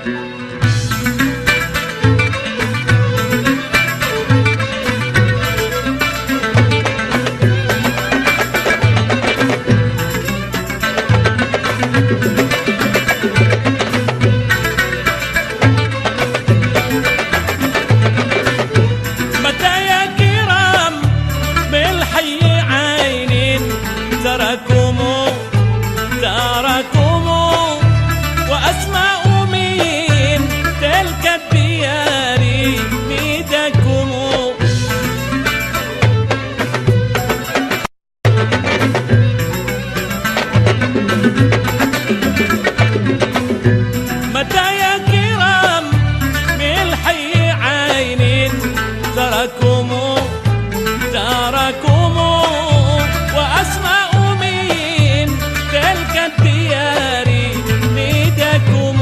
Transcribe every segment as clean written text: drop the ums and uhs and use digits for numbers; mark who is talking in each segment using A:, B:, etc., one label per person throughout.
A: وأسماء من تلك الديار نداكم. متى يا كرام من الحي عين تراكم وأسماء من تلك الديار نداكم.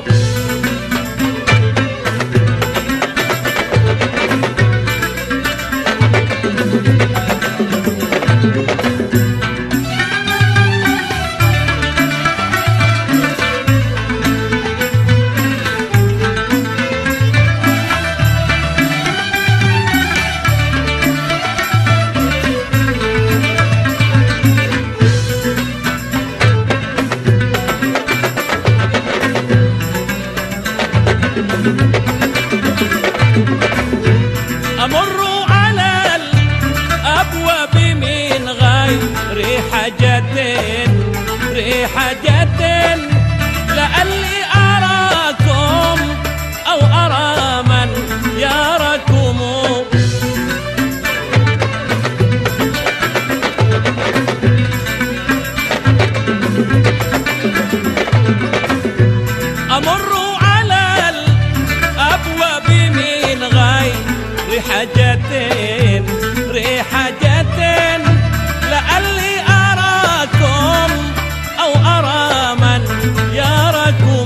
A: أمر على الأبواب من غير حاجة لعلي أراكم أو أرى من يراكم. أمر على الأبواب من غير حاجة لعلي أراكم أو أرى من يراكم.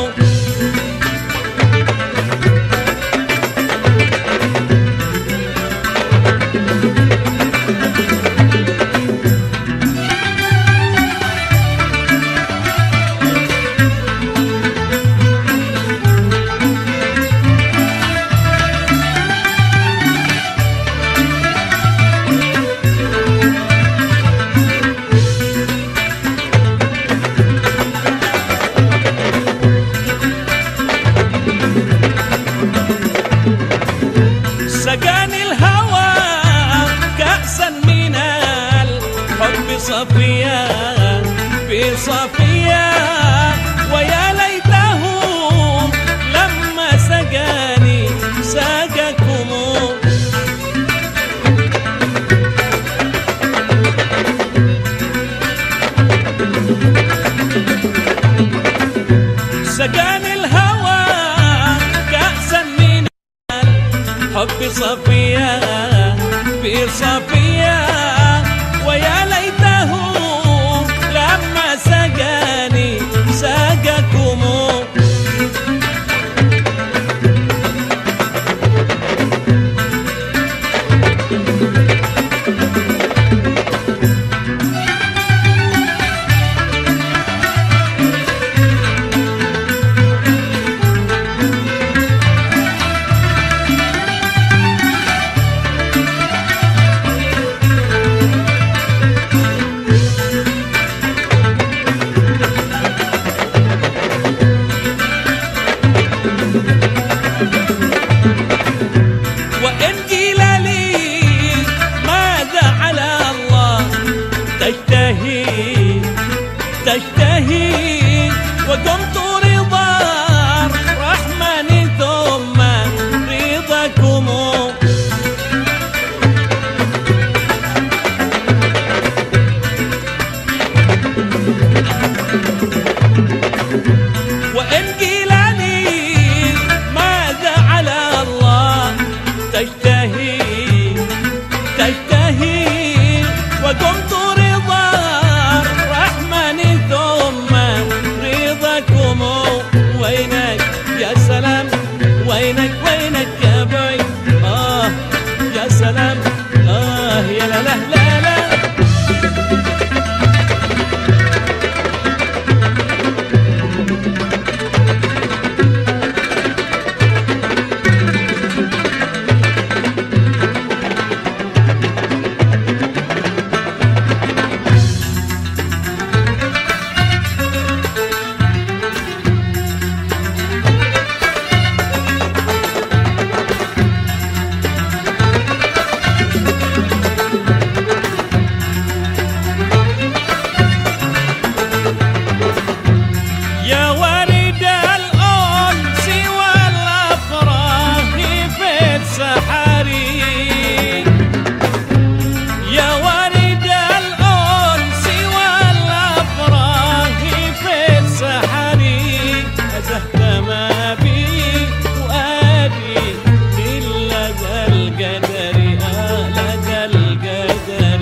A: سقاني الهوى كأسا من الحب بصفية ويا ليته لما سقاني سقاكم. سقاني الهوى كأسا من الحب بصفية ويا ليته لما سقاني سقاكم. ما بي وأبي إلا ذا القدر لدى القدر.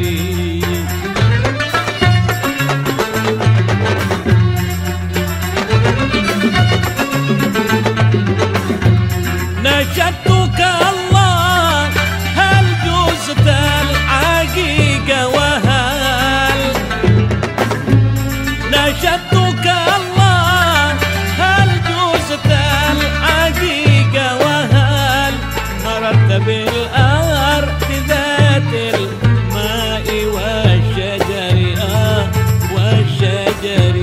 A: نشدتك الله هل جزت الحقيقة وهل نشدتك الله هل جزت الحقيقة وهل مررت بالأرض ذات الماء والشجر والشجر.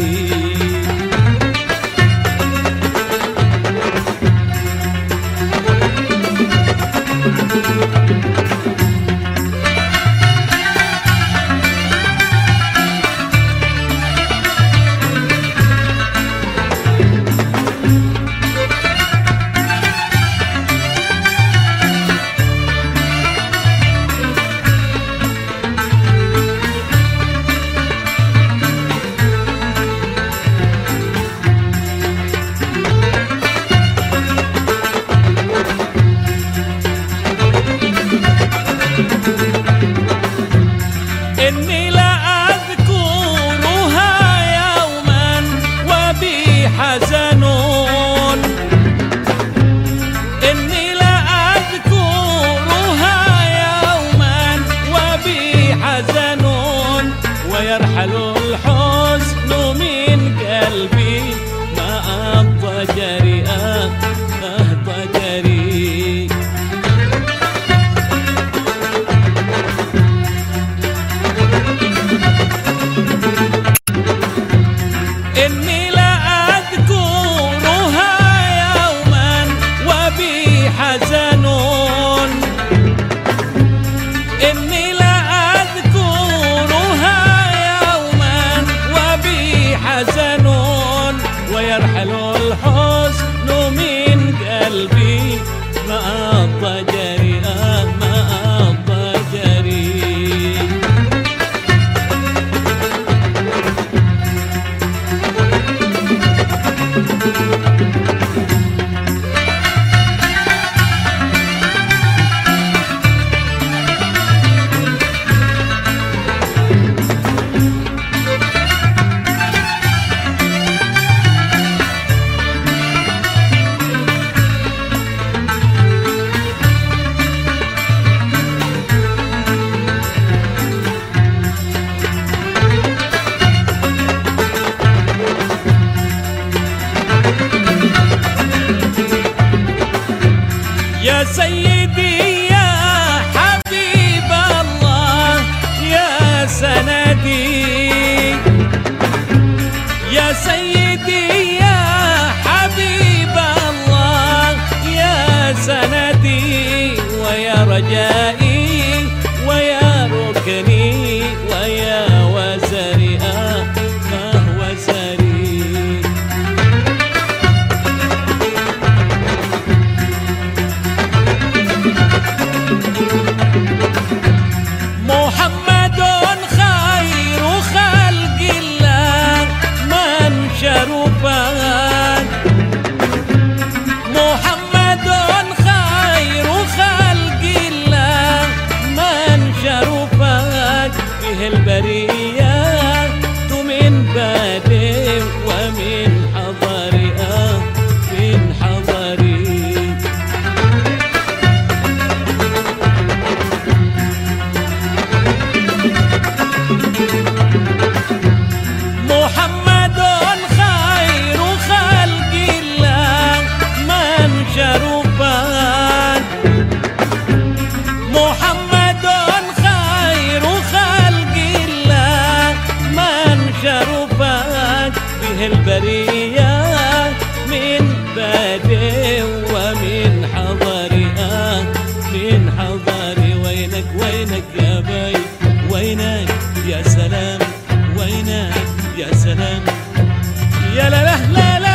A: إني لا أذكرها يوما وبي حزنون إني لا أذكرها يوما وبي حزنون ويرحل الحزن من قلبي ما الضجر ضجري. إني لا أذكرها يوما وبي حزنون إني لا أذكرها يوما وبي حزنون ويرحل الحزن من قلبي ما الضجر ما الضجر. يا سيدي يا حبيب الله يا سندي يا سيدي يا حبيب الله يا سندي ويا رجائي ويا ركني ويا وزري وزري. محمد خير خلق الله من شرفان محمد خير خلق الله من شرفان به البريات من بادئ ومن حضري من حضري. محمد خير خلق الله من شرفان محمد خير خلق الله من شرفان به البريات من بادئ ومن حضري من حضري. وينك وينك يا بي وينك يا سلام وينك يا سلام يا لا لا لا لا.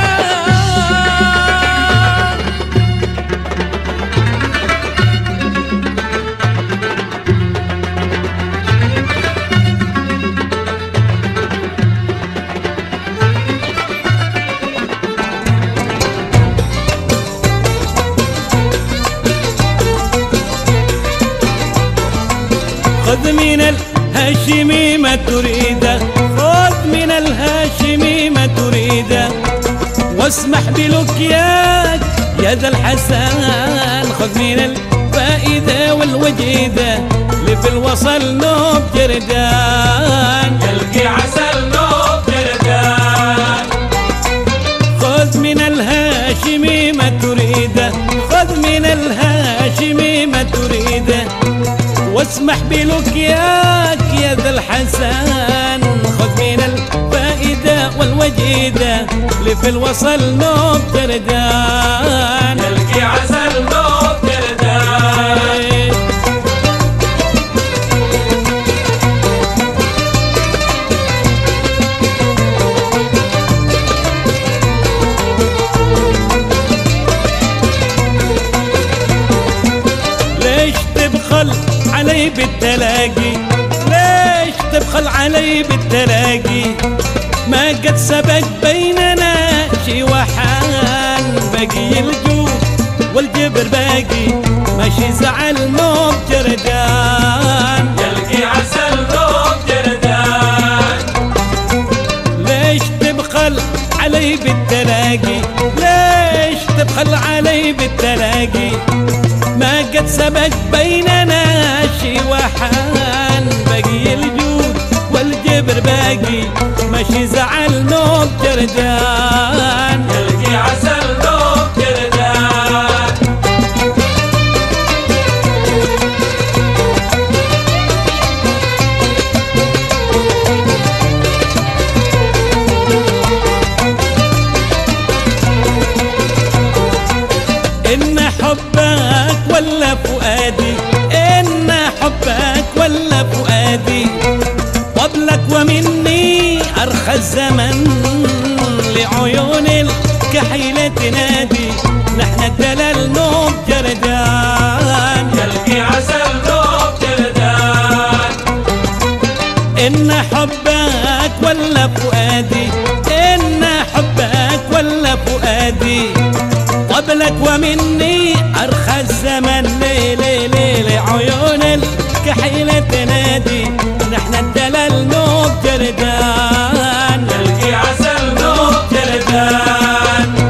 A: من الهاشمي ما تريده، خذ من الهاشمي ما تريده، واسمح بلقياك يا ذا الحسن، خذ من الفائدة والوجيدة، لفي الوصل نوب جردان،
B: تلقي عسل نوب جردان.
A: خذ من الهاشمي ما تريده، خذ من الهاشمي ما تريده، واسمح بلقياك يا ذا الحسن، خذ من الفائدة والوجيدة، لفي الوصل نوب جردان،
B: تلقي عسل نوب جردان.
A: ليش تبخل علي بالتلاقي، ليش تبخل علي بالتلاقي، ما قد سبق بيننا شي وحال، باقي الجود والجبر باقي، ماشي زعل نوب جردان،
B: تلقي عسل نوب جردان.
A: ليش تبخل علي بالتلاقي، ليش تبخل علي بالتلاقي، ما قد سبق بيننا شي وحال، باقي الجود والجبر باقي، ماشي زعل نوب جردان،
B: تلقي عسل نوب جردان.
A: إن حبك ولا فؤادي، إن حبك ولا فؤادي، قبلك ومني أرخى الزمن، لعيون الكحيلة تنادي، نحن الدلال نوب جردان،
B: تلقي عسل نوب جردان.
A: إن حبك ولا فؤادي، إن حبك ولا فؤادي، قبلك ومني أرخى الزمن، ليلي ليلي عيون الكحيلة تنادي، نحن الدلال نوب جردان،
B: تلقي عسل نوب جردان.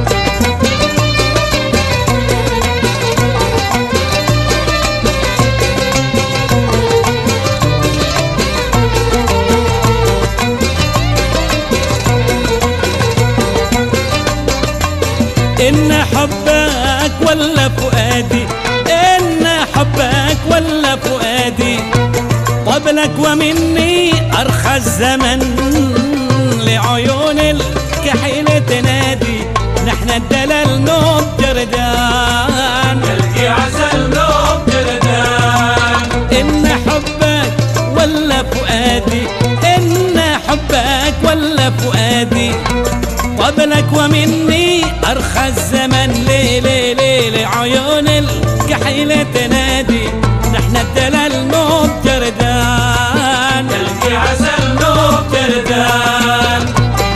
A: إن حبك ولا فؤادي، إن حبك ولا فؤادي، قبلك ومني أرخى الزمن، لعيون الكحيلة تنادي، نحن الدلال نوب جردان،
B: تلقي عسل نوب جردان.
A: إن حبك ولا فؤادي، إن حبك ولا فؤادي، قبلك ومني أرخى الزمن، ليلي ليلي عيون الكحيلة تنادي، نحن الدلال نوب جردان،
B: تلقي عسل نوب جردان.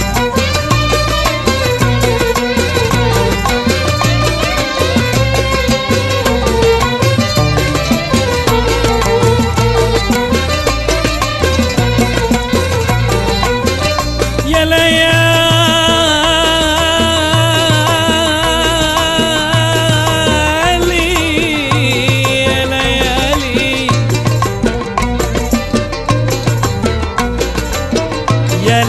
A: يا ليالي يا ليالي يا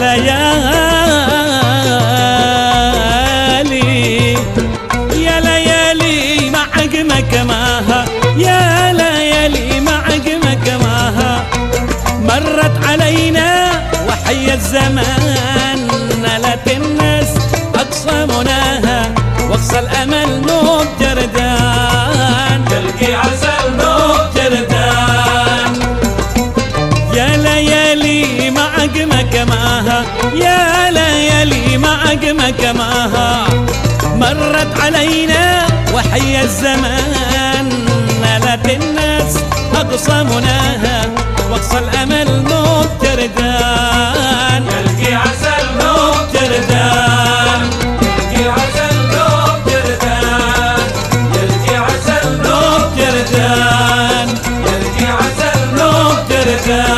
A: ليالي يا ليالي مع عقمك ماها، يا ليالي مع عقمك ماها، مرت علينا وحي الزمان، نالت الناس أقصى مناها، واقصى الأمل نوب جردان،
B: تلقي عسل نوب جردان.
A: يا ليالي مع عقمك ماها، يا ليالي مع عقمك ماها، مرت علينا وحي الزمان، نالت الناس أقصى مناها، واقصى الأمل نوب جردان،
B: تلقي عسل نوب جردان. تلقي عسل نوب جردان. تلقي عسل نوب جردان. تلقي عسل نوب جردان.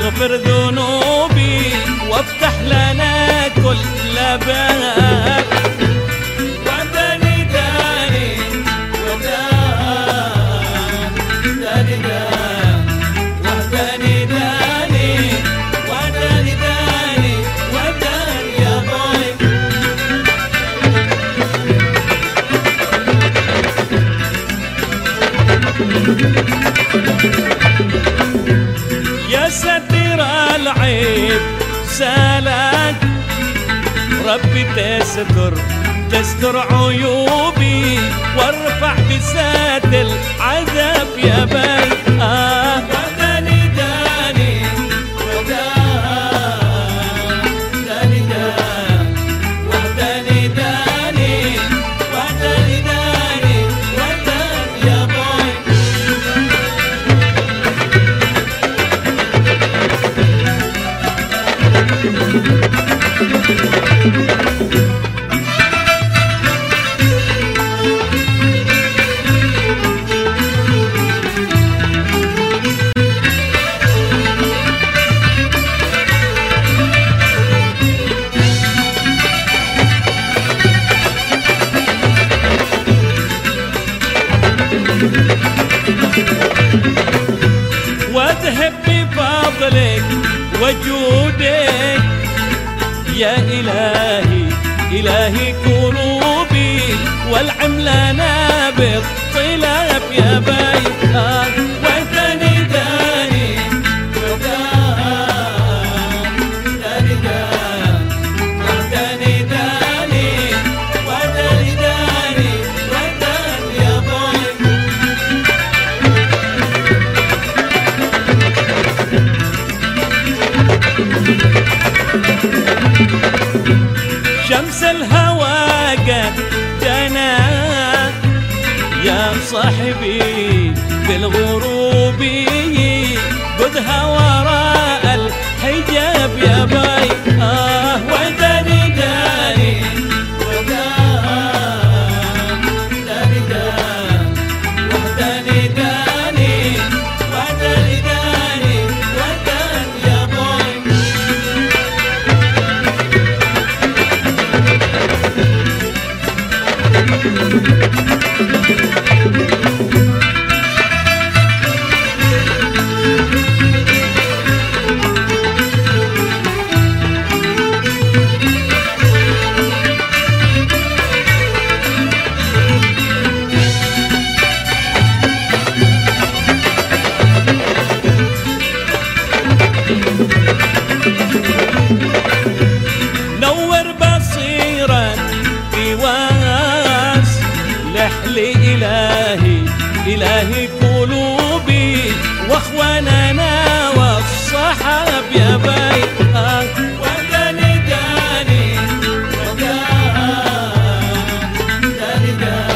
A: اغفر ذنوبي وافتح لنا كل باب. وداني داني وداني وداني داني وداني داني وداني يا باي. يا ستر العيب سالك ربي تستر عيوبي وارفع بسات العذاب يا باي. وداني داني وداني وداني داني وداني داني وداني يا باي. واذهب بفضلك وجودك يا إلهي إلهي كروبي والعم لنا بالطلاب يا باي. وداني داني وداني وداني داني وداني داني وداني يا باي. شمس الهوى قد جنى يا صاحبي بالغروب خذها وراء الحجاب يا باي. وداني داني وداني وداني داني وداني داني وداني يا باي. نور بصيرة بواس لحلي إلهي إلهي قلوبي واخواننا والصحاب يا باي. وداني داني وداني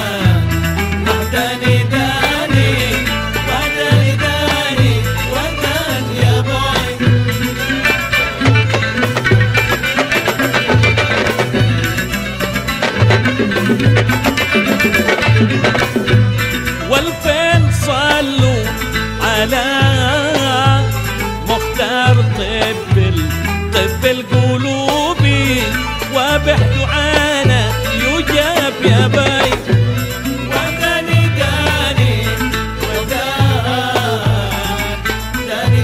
A: وداني داني وداني داني وداني يا باي. والفين صلوا على مختار طب القلوب وبدعانا يجاب يا باي. وداني داني وداني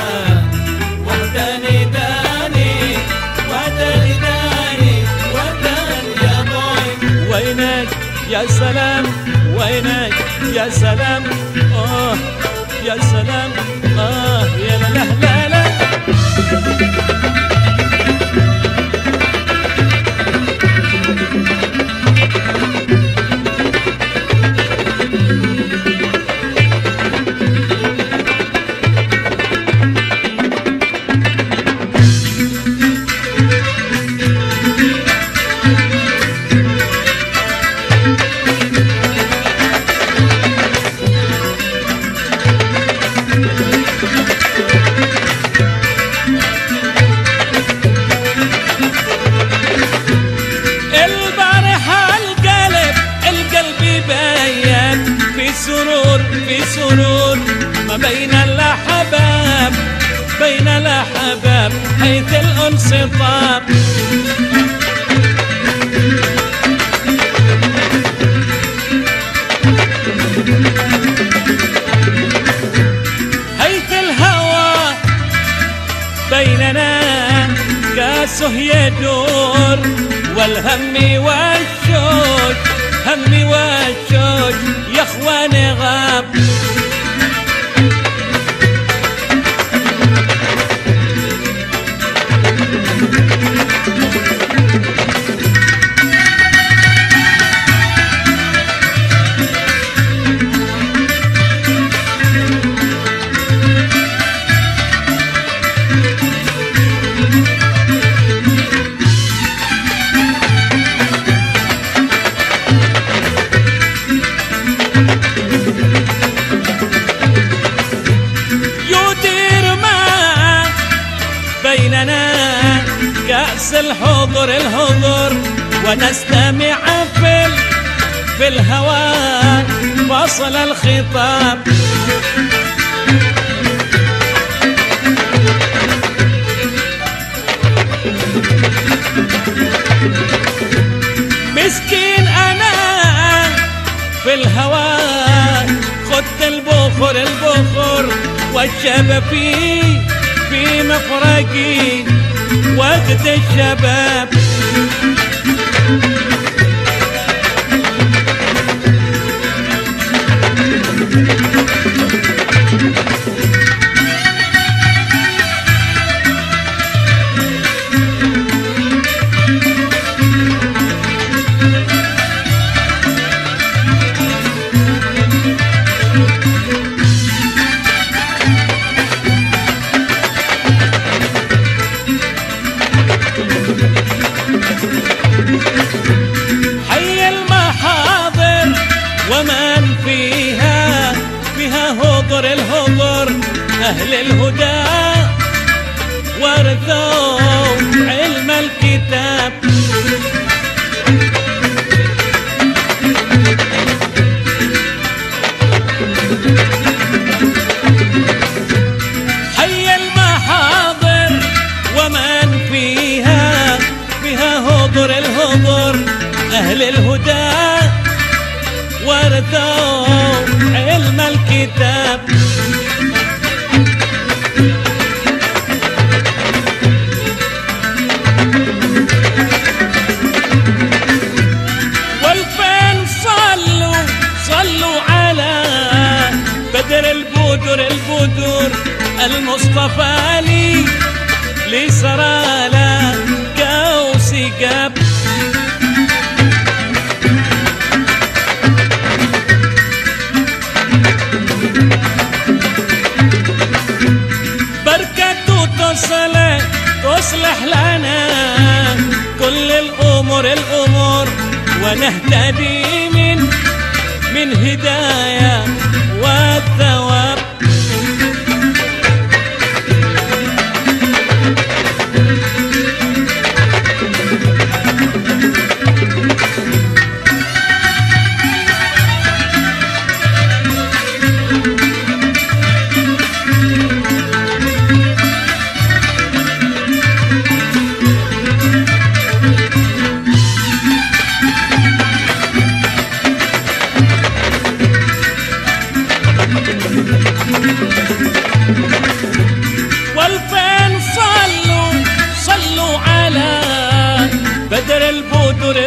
A: وداني داني وداني داني وداني يا باي. وينك يا سلام وينك يا سلام يا سلام يا لا لا لا. الخطاب. حيث الهوى بيننا كاسه يدور، والهم والشوق همي والشوق يا اخواني غاب. بيننا كأس الحضور الحضور، ونستمع في الهوى فصل الخطاب. مسكين أنا في الهوى خدت البخور البخور، والشباب في مفرقي وقت الشباب. حي المحاضر ومن فيها هضر الهضر، أهل الهدى ورثوا علم الكتاب. حي المحاضر ومن فيها هضر الهضر، أهل الهدى ورثوا علم الكتاب. والفين صلوا على بدر البدر المصطفى لي سرى له كوسي قاب. بركته تصلح لنا كل الأمور ونهتدي من هداية والثواب. والفين صلوا على بدر البدر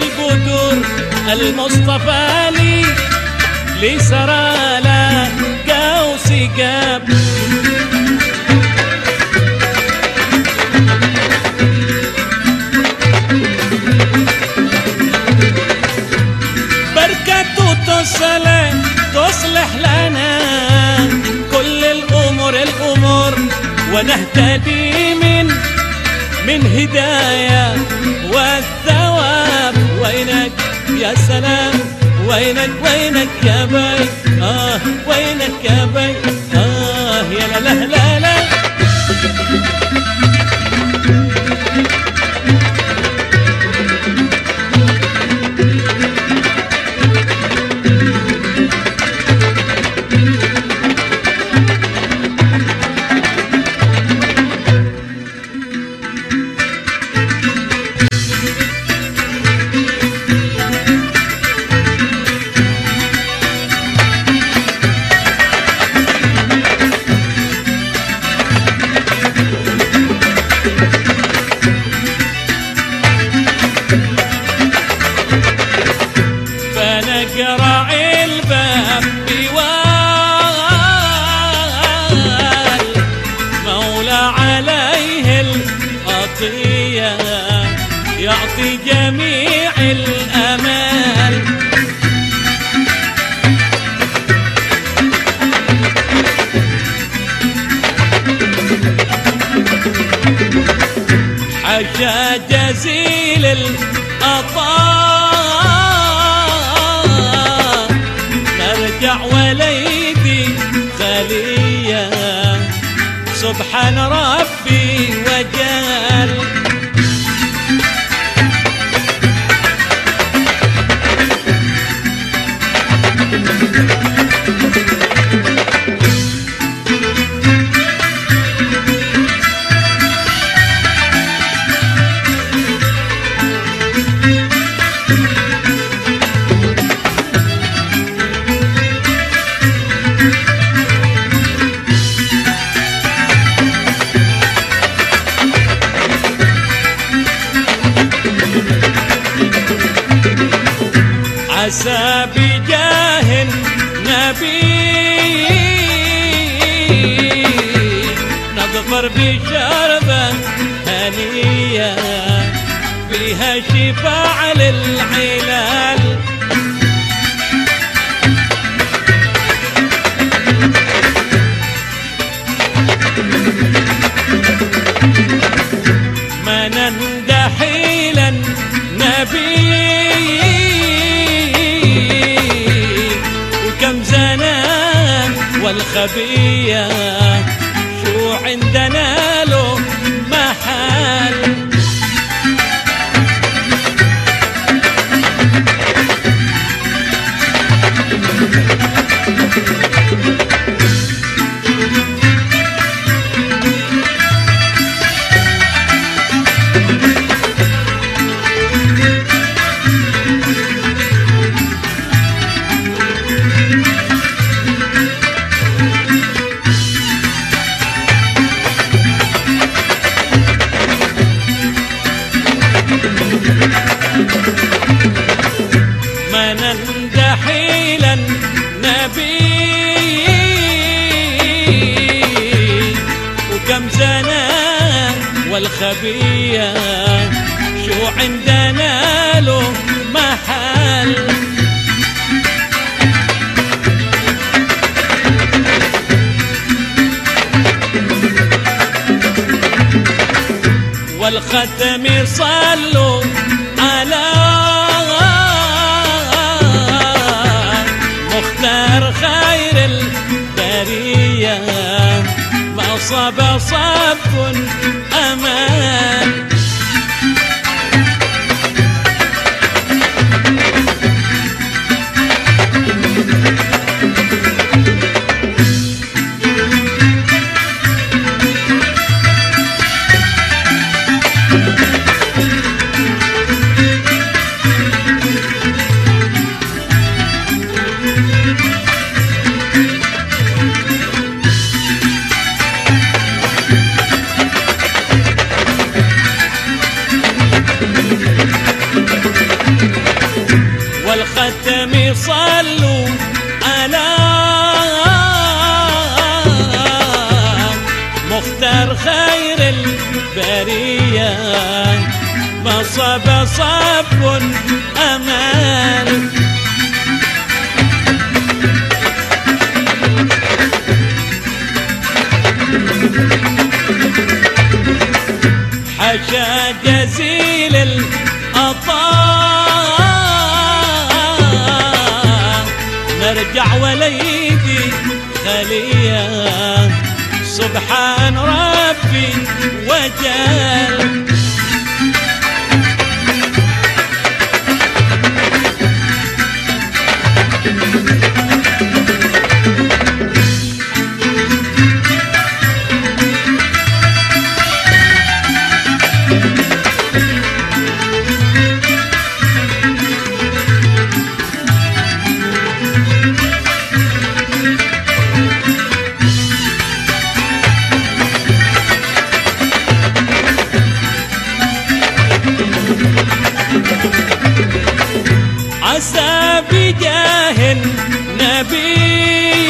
A: المصطفى لي سرى له كوسي قاب. بركته تصلح لنا كل الأمور ونهتدي من هداية والثواب. وينك يا سلام وينك يا بي وينك يا بي يا لا لا لا لا. يقرع الباب بوال مولى عليه العطية يعطي جميع الأمال. حاشا جزيل العطاء نرجع وليدي خلية سبحان ربي وجل. عسى بجاه النبي نظفر بشربة هنية فيها شفاء للعلال. ما نندحي للنبي والخبية شو عندنا له محل. ما نندحي للنبي وكم سنة والخبية شو عندنا له محل. والختم صلوا على مختار خير البرية ما صاب صب أمان. والختم صلوا على مختار خير البرية ما صاب صب أمان. حاشا جزيل العطاء نرجع وليدي خلية سبحان ربي وجل. عسى بجاه النبي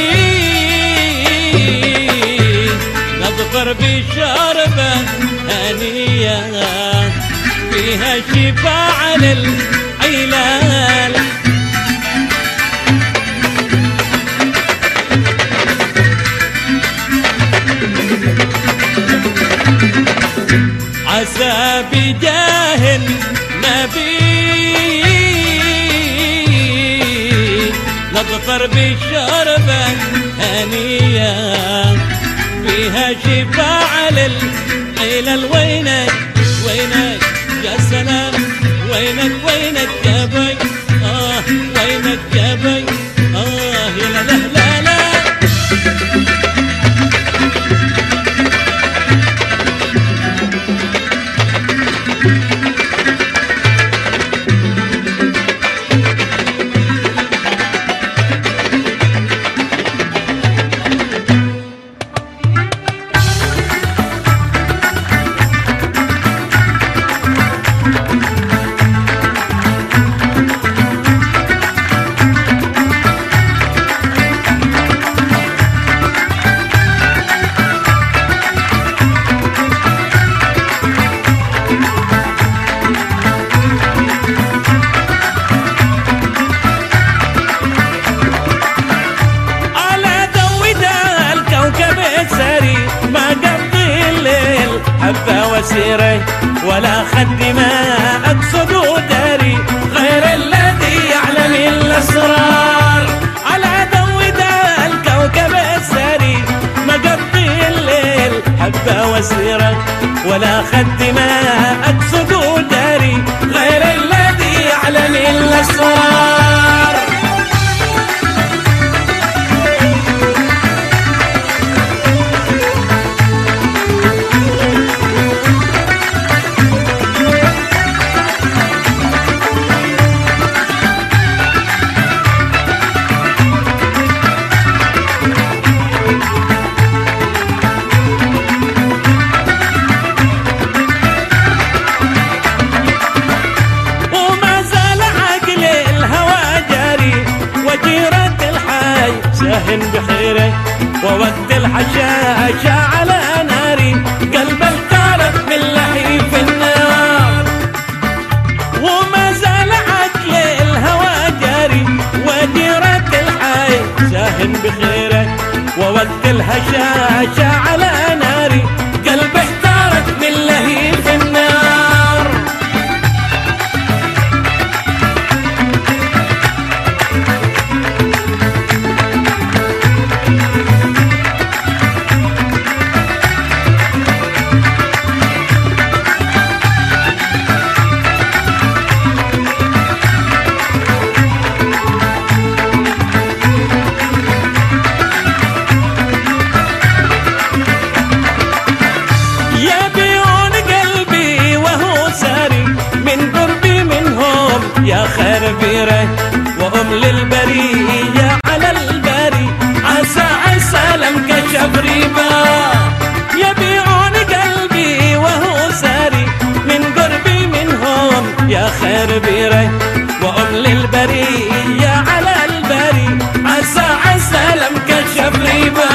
A: نظفر بشربة هنية فيها شفاء للعلال. عسى بجاه النبي نظفر بشربة هنية فيها شفاء للعلل. وينك وينك يا سلام، وينك وينك يا بي، وينك يا بي، يا لا لا لا لا. وسيري ولا خد ما أقصد داري غير الذي يعلم الأسرار. على ضوء ذا الكوكب الساري ما قضي الليل حبة وسيري ولا خد ما أقصد داري غير الذي يعلم الأسرار. بخيره ووقت الحشاشة على ناري قلب الطارق من لهيب النار. وما زال عقل الهوى جاري وديرة الحي ساهن بخيره ووقت الحشاشة على ناري قلب احتارق من لهيب النار. يا خير بيره وأم للبرية على البري عسى عسى لم كشف ريبا. يبيعون قلبي وهو ساري من قربي منهم يا خير بيره وأم للبرية على البري عسى عسى لم كشف ريبا.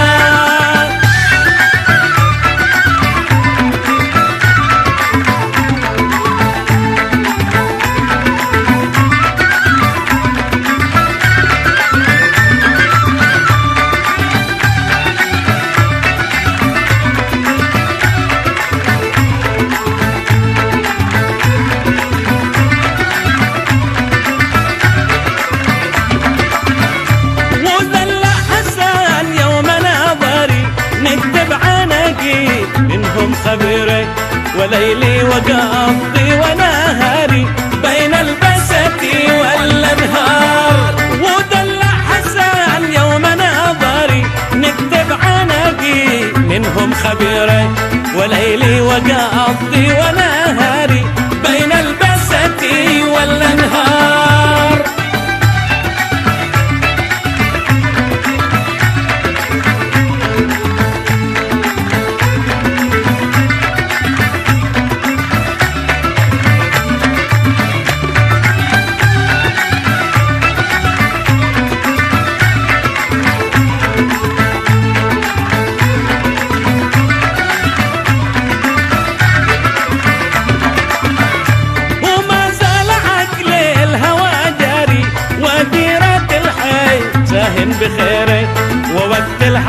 A: خبيري وليلي وقضي ونهاري بين البسة والانهار. ودلع حسان يوم نظري نكتب عناقي منهم خبيري وليلي وقضي ونهاري بين البسة والانهار.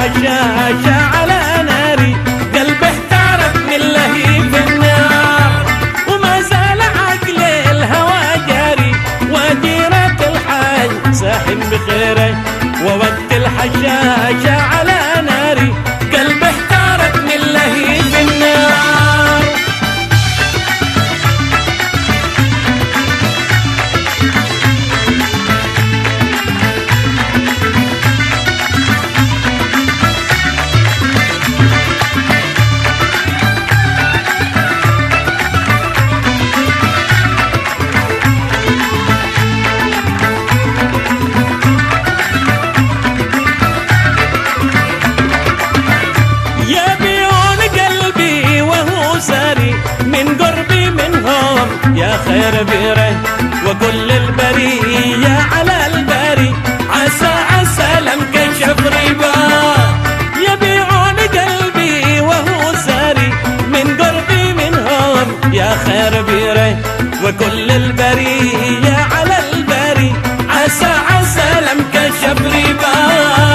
A: الحشاشة على ناري، قلبي احتارت من لهيب النار، وما زال عقلي الهوى جاري، وجيرة الحاج ساحن بخيره، ووقت الحشاشة على ناري، قلبي احتارت من لهيب النار. يا خير بيره وكل البرية على الباري، عسى عسى لم كشف ربا، يبيعون قلبي وهو ساري، من قربي منهم يا خير بيره وكل البرية على الباري، عسى عسى لم كشف ربا.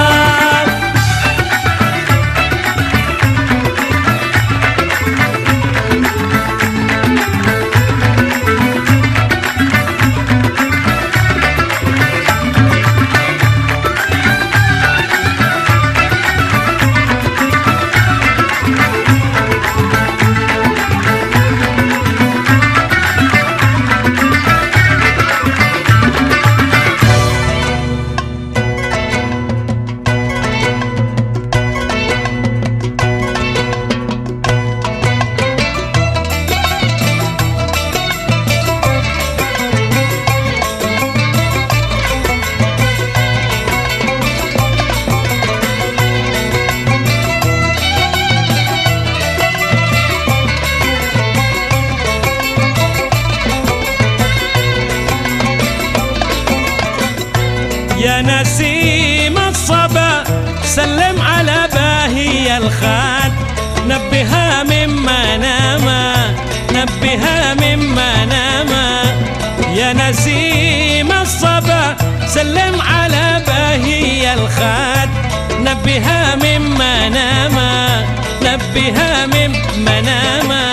A: يا نسيم الصبا سلم على باهي الخاد، نبهها مما ناما، نبهها مما ناما. يا نسيم الصبا سلم على باهي الخاد، نبهها مما ناما، نبهها مما ناما.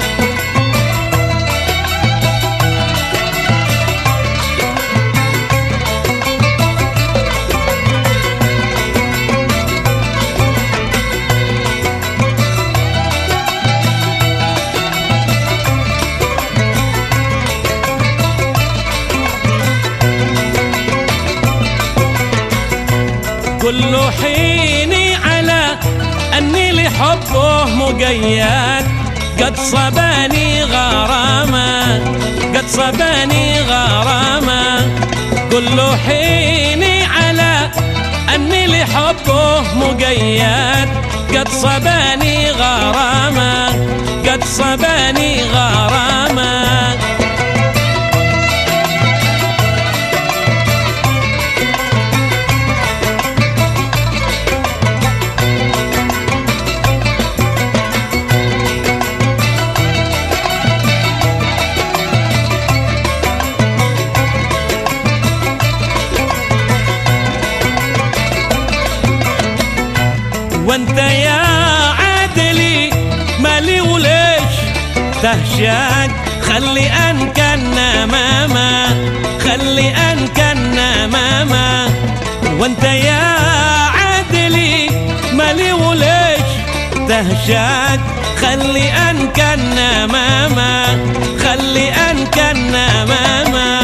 A: كل حيني على أني لحبه مقيد، قد صباني غرامة، قد صباني غرامة. كل حيني على أني لحبه مقيد، قد صباني غرامة، قد صباني غرامة. وانت يا عادلي مالي وليش تهشاك، خلي أنكنا ماما، خلي أنكنا ماما. وانت يا عادلي مالي وليش تهشاك، خلي أنكنا ماما، خلي أنكنا ماما.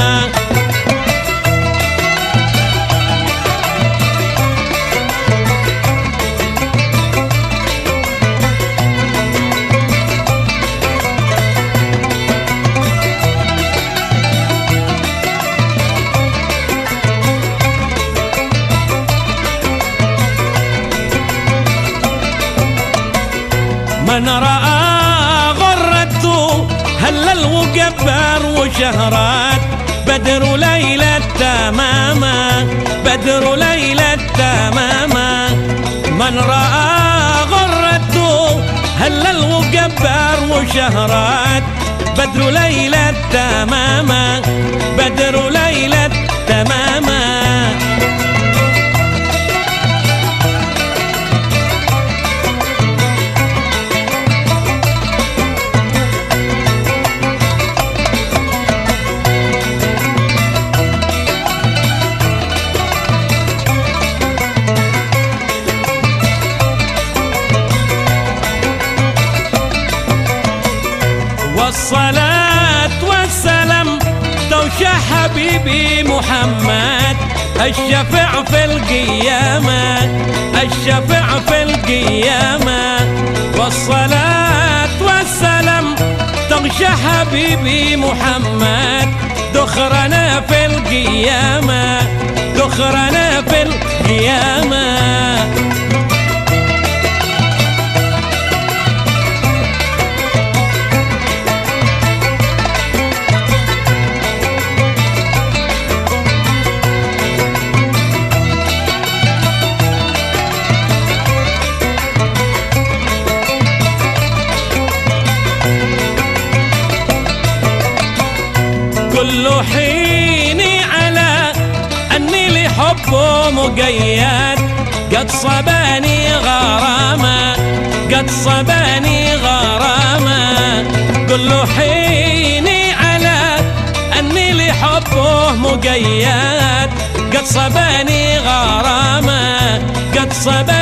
A: من رأى غرته هلل وكبر وشهرات، بدر ليلة تماما، بدر ليلة تماما. من رأى غرته هلل وكبر وشهرات، بدر ليلة تماما، بدر ليلة تماما. حبيبي محمد الشفع في القيامة، الشفع في القيامة، والصلاة والسلام تغشى حبيبي محمد دخرنا في القيامة، دخرنا في القيامة. كل حيني على أني لحبه مقيد، قد صباني غرامة، قد صباني غرامة. كل حيني على أني لحبه مقيد، قد صباني غرامة، قد صباني